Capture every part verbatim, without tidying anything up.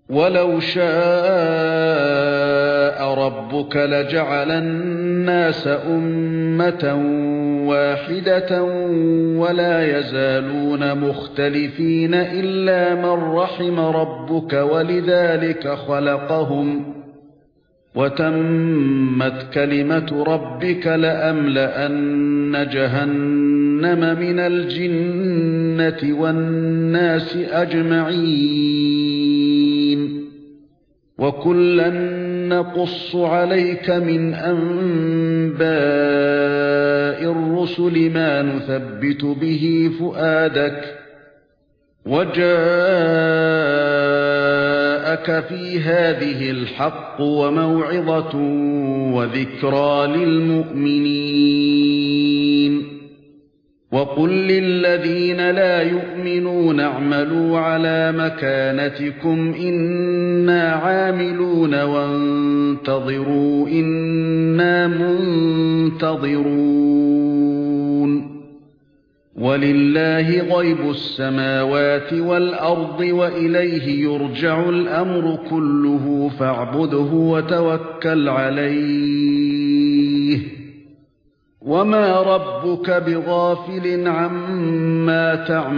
وَلَوْ شَاءَ رَبُّكَ لَجَعَلَ النَّاسَ أُمَّةً وَاحِدَةً وَلَا يَزَالُونَ مُخْتَلِفِينَ إِلَّا مَن رَّحِمَ رَبُّكَ وَلِذَلِكَ خَلَقَهُمْ وَتَمَّتْ كَلِمَةُ رَبِّكَ لَأَمْلَأَنَّ جَهَنَّمَ مِنَ الْجِنَّةِ وَالنَّاسِ أَجْمَعِينَ وَكُلًّا نَّقُصُّ عَلَيْكَ مِنْ أَنبَاءِ الرُّسُلِ مَا نُثَبِّتُ بِهِ فُؤَادَكَ وَجَاءَكَ فِي هَذِهِ الْحَقُّ وَمَوْعِظَةٌ وَذِكْرَى لِلْمُؤْمِنِينَ وَقُل لِّلَّذِينَ لَا يُؤْمِنُونَ اعْمَلُوا عَلَى مَكَانَتِكُمْ إِنَّا عَامِلُونَ وَانتَظِرُوا إِنَّا مُنتَظِرُونَ وَلِلَّهِ غَيْبُ السَّمَاوَاتِ وَالْأَرْضِ وَإِلَيْهِ يُرْجَعُ الْأَمْرُ كُلُّهُ فَاعْبُدْهُ وَتَوَكَّلْ عَلَيْهِ وَمَا رَبُّكَ بِغَافِلٍ عَمَّا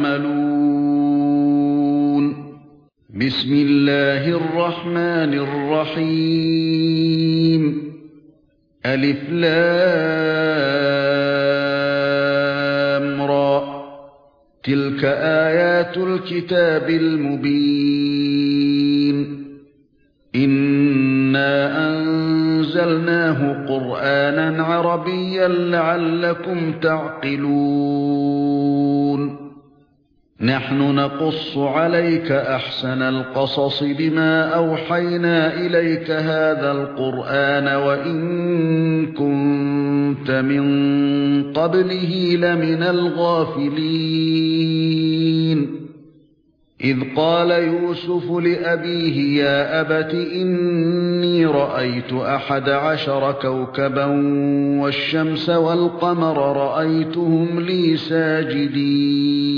تَعْمَلُونَ بِسْمِ اللَّهِ الرَّحْمَنِ الرَّحِيمِ أَلِف لام را تِلْكَ آيَاتُ الْكِتَابِ الْمُبِينِ إِنَّا أَنزَلْنَاهُ قُرْآنًا عَرَبِيًّا لَّعَلَّكُمْ تَعْقِلُونَ نَحْنُ نَقُصُّ عَلَيْكَ أَحْسَنَ الْقَصَصِ بِمَا أَوْحَيْنَا إِلَيْكَ هَذَا الْقُرْآنَ وَإِن كُنتَ مِن قَبْلِهِ لَمِنَ الْغَافِلِينَ إِذْ قَالَ يُوسُفُ لِأَبِيهِ يَا أَبَتِ إِنِّي رَأَيْتُ أَحَدَ عَشَرَ كَوْكَبًا وَالشَّمْسَ وَالْقَمَرَ رَأَيْتُهُمْ لِي سَاجِدِينَ